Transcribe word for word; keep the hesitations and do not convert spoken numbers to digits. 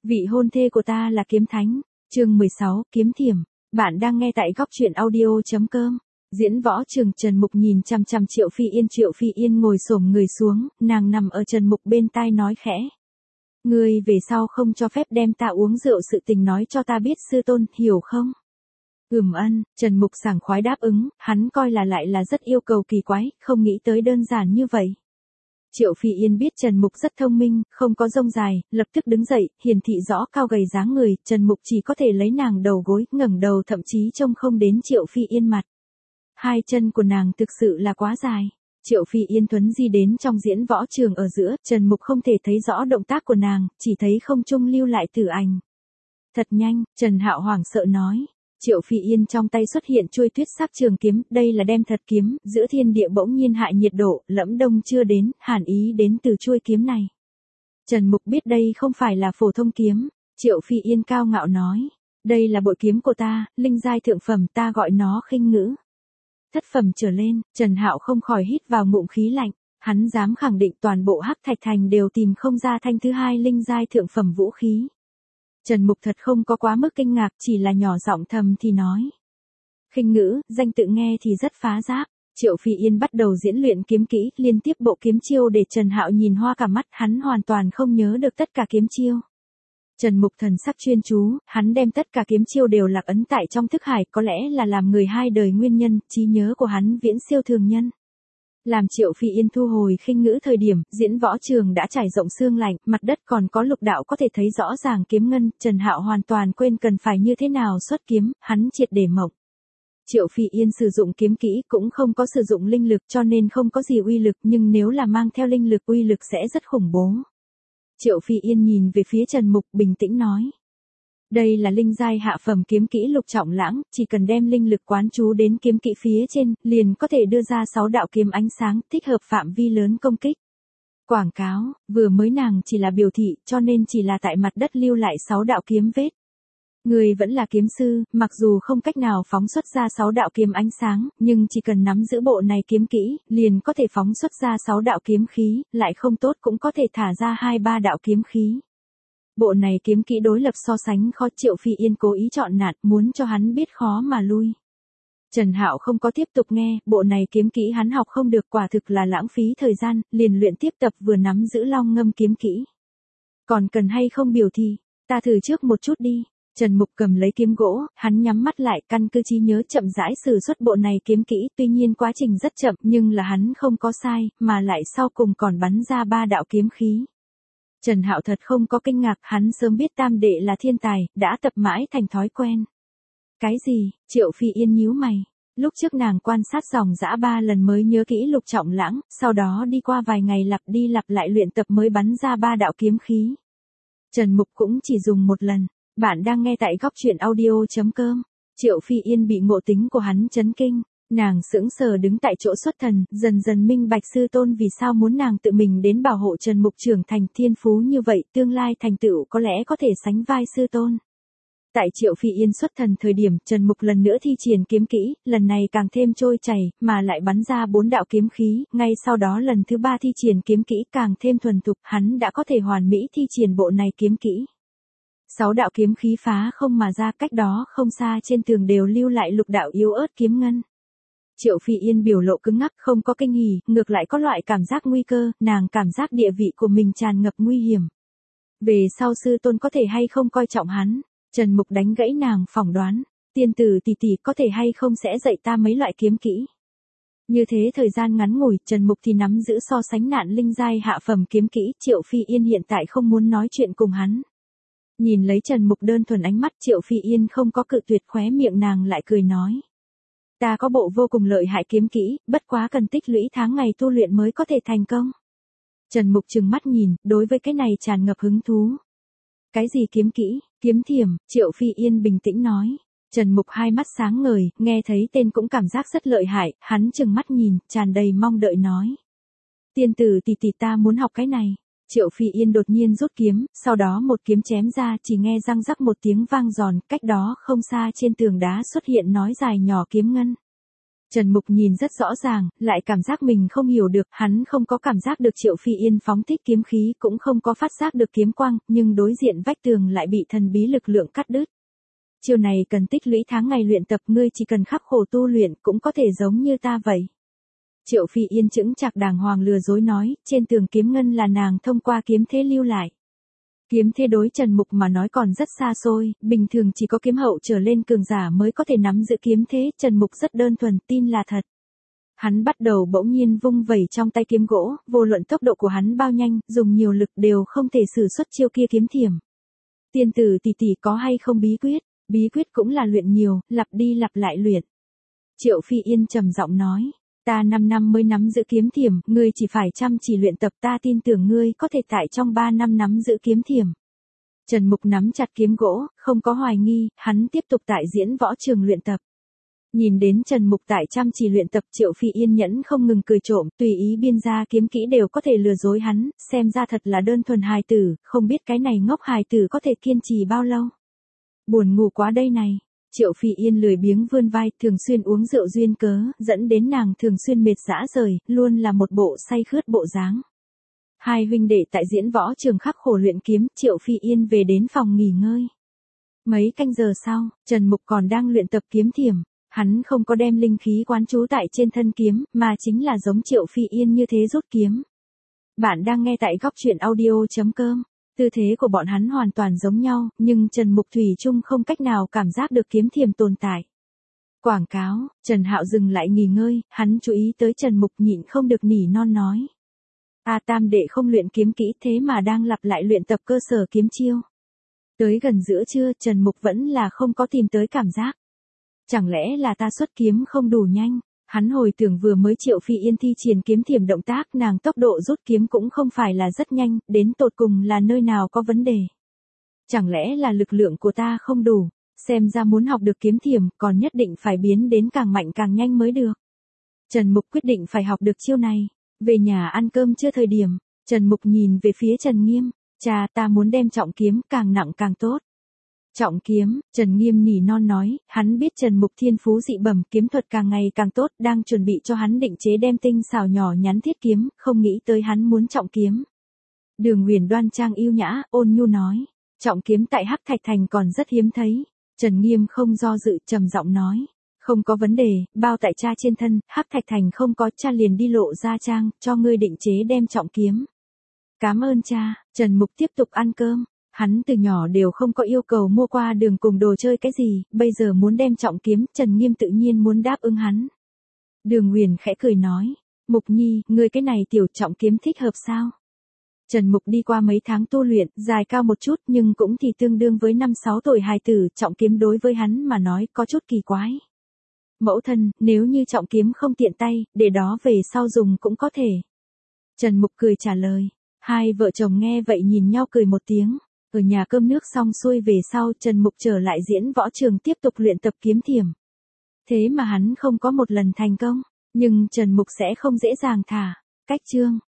Vị hôn thê của ta là kiếm thánh. Chương mười sáu, kiếm thiểm. Bạn đang nghe tại góc truyện audio chấm com. Diễn võ trường. Trần Mục nhìn chằm chằm Triệu Phi Yên. Triệu Phi Yên ngồi xổm người xuống, nàng nằm ở Trần Mục bên tai nói khẽ. Ngươi về sau không cho phép đem ta uống rượu sự tình nói cho ta biết sư tôn, hiểu không? Ừm ân, Trần Mục sảng khoái đáp ứng, hắn coi là lại là rất yêu cầu kỳ quái, không nghĩ tới đơn giản như vậy. Triệu Phi Yên biết Trần Mục rất thông minh, không có rông dài, lập tức đứng dậy, hiển thị rõ cao gầy dáng người, Trần Mục chỉ có thể lấy nàng đầu gối, ngẩng đầu thậm chí trông không đến Triệu Phi Yên mặt. Hai chân của nàng thực sự là quá dài. Triệu Phi Yên thuấn di đến trong diễn võ trường ở giữa, Trần Mục không thể thấy rõ động tác của nàng, chỉ thấy không trung lưu lại tử ảnh. Thật nhanh, Trần Hạo hoảng sợ nói. Triệu Phi Yên trong tay xuất hiện chuôi tuyết sắc trường kiếm, đây là đem thật kiếm, giữa thiên địa bỗng nhiên hại nhiệt độ, lẫm đông chưa đến, hàn ý đến từ chuôi kiếm này. Trần Mục biết đây không phải là phổ thông kiếm, Triệu Phi Yên cao ngạo nói, đây là bội kiếm của ta, linh giai thượng phẩm, ta gọi nó khinh ngữ. Thất phẩm trở lên, Trần Hạo không khỏi hít vào ngụm khí lạnh, hắn dám khẳng định toàn bộ Hắc Thạch Thành đều tìm không ra thanh thứ hai linh giai thượng phẩm vũ khí. Trần Mục thật không có quá mức kinh ngạc, chỉ là nhỏ giọng thầm thì nói. Khinh ngữ, danh tự nghe thì rất phá giáp. Triệu Phi Yên bắt đầu diễn luyện kiếm kỹ, liên tiếp bộ kiếm chiêu để Trần Hạo nhìn hoa cả mắt, hắn hoàn toàn không nhớ được tất cả kiếm chiêu. Trần Mục thần sắc chuyên chú, hắn đem tất cả kiếm chiêu đều lạc ấn tại trong thức hải, có lẽ là làm người hai đời nguyên nhân, trí nhớ của hắn viễn siêu thường nhân. Làm Triệu Phi Yên thu hồi khinh ngữ thời điểm, diễn võ trường đã trải rộng sương lạnh, mặt đất còn có lục đạo có thể thấy rõ ràng kiếm ngân, Trần Hạo hoàn toàn quên cần phải như thế nào xuất kiếm, hắn triệt để mộng. Triệu Phi Yên sử dụng kiếm kỹ cũng không có sử dụng linh lực cho nên không có gì uy lực, nhưng nếu là mang theo linh lực uy lực sẽ rất khủng bố. Triệu Phi Yên nhìn về phía Trần Mục bình tĩnh nói. Đây là linh giai hạ phẩm kiếm kỹ lục trọng lãng, chỉ cần đem linh lực quán chú đến kiếm kỹ phía trên, liền có thể đưa ra sáu đạo kiếm ánh sáng, thích hợp phạm vi lớn công kích. Quảng cáo, vừa mới nàng chỉ là biểu thị, cho nên chỉ là tại mặt đất lưu lại sáu đạo kiếm vết. Người vẫn là kiếm sư, mặc dù không cách nào phóng xuất ra sáu đạo kiếm ánh sáng, nhưng chỉ cần nắm giữ bộ này kiếm kỹ, liền có thể phóng xuất ra sáu đạo kiếm khí, lại không tốt cũng có thể thả ra hai ba đạo kiếm khí. Bộ này kiếm kỹ đối lập so sánh khó, Triệu Phi Yên cố ý chọn nạt, muốn cho hắn biết khó mà lui. Trần Hạo không có tiếp tục nghe, bộ này kiếm kỹ hắn học không được, quả thực là lãng phí thời gian, liền luyện tiếp tập vừa nắm giữ long ngâm kiếm kỹ. Còn cần hay không biểu thì, ta thử trước một chút đi. Trần Mục cầm lấy kiếm gỗ, hắn nhắm mắt lại, căn cứ trí nhớ chậm rãi sử xuất bộ này kiếm kỹ, tuy nhiên quá trình rất chậm, nhưng là hắn không có sai, mà lại sau cùng còn bắn ra ba đạo kiếm khí. Trần Hạo thật không có kinh ngạc, hắn sớm biết tam đệ là thiên tài, đã tập mãi thành thói quen. Cái gì? Triệu Phi Yên nhíu mày. Lúc trước nàng quan sát dòng dã ba lần mới nhớ kỹ lục trọng lãng, sau đó đi qua vài ngày lặp đi lặp lại luyện tập mới bắn ra ba đạo kiếm khí. Trần Mục cũng chỉ dùng một lần. Bạn đang nghe tại góc truyện audio chấm com. Triệu Phi Yên bị ngộ tính của hắn chấn kinh. Nàng sững sờ đứng tại chỗ xuất thần, dần dần minh bạch sư tôn vì sao muốn nàng tự mình đến bảo hộ Trần Mục trưởng thành, thiên phú như vậy, tương lai thành tựu có lẽ có thể sánh vai sư tôn. Tại Triệu Phi Yên xuất thần thời điểm, Trần Mục lần nữa thi triển kiếm kỹ, lần này càng thêm trôi chảy, mà lại bắn ra bốn đạo kiếm khí, ngay sau đó lần thứ ba thi triển kiếm kỹ càng thêm thuần thục, hắn đã có thể hoàn mỹ thi triển bộ này kiếm kỹ. Sáu đạo kiếm khí phá không mà ra, cách đó không xa trên tường đều lưu lại lục đạo yếu ớt kiếm ngân. Triệu Phi Yên biểu lộ cứng ngắc, không có kinh hỉ, ngược lại có loại cảm giác nguy cơ, nàng cảm giác địa vị của mình tràn ngập nguy hiểm. Về sau sư tôn có thể hay không coi trọng hắn? Trần Mục đánh gãy nàng phỏng đoán, tiên tử tỷ tỷ có thể hay không sẽ dạy ta mấy loại kiếm kỹ. Như thế thời gian ngắn ngủi, Trần Mục thì nắm giữ so sánh nạn linh giai hạ phẩm kiếm kỹ, Triệu Phi Yên hiện tại không muốn nói chuyện cùng hắn. Nhìn lấy Trần Mục đơn thuần ánh mắt, Triệu Phi Yên không có cự tuyệt, khóe miệng nàng lại cười nói. Ta có bộ vô cùng lợi hại kiếm kỹ, bất quá cần tích lũy tháng ngày tu luyện mới có thể thành công. Trần Mục trừng mắt nhìn, đối với cái này tràn ngập hứng thú. Cái gì kiếm kỹ? Kiếm thiểm, Triệu Phi Yên bình tĩnh nói. Trần Mục hai mắt sáng ngời, nghe thấy tên cũng cảm giác rất lợi hại, hắn trừng mắt nhìn, tràn đầy mong đợi nói. Tiên tử tỷ tỷ, ta muốn học cái này. Triệu Phi Yên đột nhiên rút kiếm, sau đó một kiếm chém ra, chỉ nghe răng rắc một tiếng vang giòn, cách đó không xa trên tường đá xuất hiện nói dài nhỏ kiếm ngân. Trần Mục nhìn rất rõ ràng, lại cảm giác mình không hiểu được, hắn không có cảm giác được Triệu Phi Yên phóng thích kiếm khí, cũng không có phát giác được kiếm quang, nhưng đối diện vách tường lại bị thần bí lực lượng cắt đứt. Chiêu này cần tích lũy tháng ngày luyện tập, ngươi chỉ cần khắc khổ tu luyện cũng có thể giống như ta vậy. Triệu Phi Yên chững chạc đàng hoàng lừa dối nói, trên tường kiếm ngân là nàng thông qua kiếm thế lưu lại. Kiếm thế đối Trần Mục mà nói còn rất xa xôi, bình thường chỉ có kiếm hậu trở lên cường giả mới có thể nắm giữ kiếm thế, Trần Mục rất đơn thuần, tin là thật. Hắn bắt đầu bỗng nhiên vung vẩy trong tay kiếm gỗ, vô luận tốc độ của hắn bao nhanh, dùng nhiều lực đều không thể sử xuất chiêu kia kiếm thiểm. Tiên tử tỷ tỷ có hay không bí quyết? Bí quyết cũng là luyện nhiều, lặp đi lặp lại luyện. Triệu Phi Yên trầm giọng nói, ta năm năm mới nắm giữ kiếm thiểm, ngươi chỉ phải chăm chỉ luyện tập, ta tin tưởng ngươi có thể tại trong ba năm nắm giữ kiếm thiểm. Trần Mục nắm chặt kiếm gỗ, không có hoài nghi, hắn tiếp tục tại diễn võ trường luyện tập. Nhìn đến Trần Mục tại chăm chỉ luyện tập, Triệu Phi Yên nhẫn không ngừng cười trộm, tùy ý biên ra kiếm kỹ đều có thể lừa dối hắn, xem ra thật là đơn thuần hài tử, không biết cái này ngốc hài tử có thể kiên trì bao lâu. Buồn ngủ quá đây này. Triệu Phi Yên lười biếng vươn vai, thường xuyên uống rượu duyên cớ, dẫn đến nàng thường xuyên mệt rã rời, luôn là một bộ say khướt bộ dáng. Hai huynh đệ tại diễn võ trường khắc khổ luyện kiếm, Triệu Phi Yên về đến phòng nghỉ ngơi. Mấy canh giờ sau, Trần Mục còn đang luyện tập kiếm thiểm, hắn không có đem linh khí quán trú tại trên thân kiếm, mà chính là giống Triệu Phi Yên như thế rút kiếm. Bạn đang nghe tại góc truyện audio chấm com. Tư thế của bọn hắn hoàn toàn giống nhau, nhưng Trần Mục thủy chung không cách nào cảm giác được kiếm thiểm tồn tại. Quảng cáo, Trần Hạo dừng lại nghỉ ngơi, hắn chú ý tới Trần Mục nhịn không được nỉ non nói. A tam đệ không luyện kiếm kỹ thế mà đang lặp lại luyện tập cơ sở kiếm chiêu. Tới gần giữa trưa, Trần Mục vẫn là không có tìm tới cảm giác. Chẳng lẽ là ta xuất kiếm không đủ nhanh? Hắn hồi tưởng vừa mới Triệu Phi Yên thi triển kiếm thiểm động tác, nàng tốc độ rút kiếm cũng không phải là rất nhanh, đến tột cùng là nơi nào có vấn đề. Chẳng lẽ là lực lượng của ta không đủ, xem ra muốn học được kiếm thiểm, còn nhất định phải biến đến càng mạnh càng nhanh mới được. Trần Mục quyết định phải học được chiêu này. Về nhà ăn cơm chưa thời điểm, Trần Mục nhìn về phía Trần Nghiêm, cha ta muốn đem trọng kiếm càng nặng càng tốt. Trọng kiếm, Trần Nghiêm nỉ non nói, hắn biết Trần Mục thiên phú dị bẩm, kiếm thuật càng ngày càng tốt, đang chuẩn bị cho hắn định chế đem tinh xảo nhỏ nhắn thiết kiếm, không nghĩ tới hắn muốn trọng kiếm. Đường Huyền đoan trang yêu nhã, ôn nhu nói, trọng kiếm tại Hắc Thạch Thành còn rất hiếm thấy. Trần Nghiêm không do dự, trầm giọng nói, không có vấn đề, bao tại cha trên thân, Hắc Thạch Thành không có, cha liền đi Lộ Gia Trang, cho ngươi định chế đem trọng kiếm. Cảm ơn cha. Trần Mục tiếp tục ăn cơm. Hắn từ nhỏ đều không có yêu cầu mua qua đường cùng đồ chơi cái gì, bây giờ muốn đem trọng kiếm, Trần Nghiêm tự nhiên muốn đáp ứng hắn. Đường Huyền khẽ cười nói, Mục Nhi, ngươi cái này tiểu trọng kiếm thích hợp sao? Trần Mục đi qua mấy tháng tu luyện, dài cao một chút nhưng cũng thì tương đương với năm sáu tuổi hài tử, trọng kiếm đối với hắn mà nói có chút kỳ quái. Mẫu thân, nếu như trọng kiếm không tiện tay, để đó về sau dùng cũng có thể. Trần Mục cười trả lời, hai vợ chồng nghe vậy nhìn nhau cười một tiếng. Ở nhà cơm nước xong xuôi về sau, Trần Mục trở lại diễn võ trường tiếp tục luyện tập kiếm thiểm. Thế mà hắn không có một lần thành công, nhưng Trần Mục sẽ không dễ dàng thả. Cách chương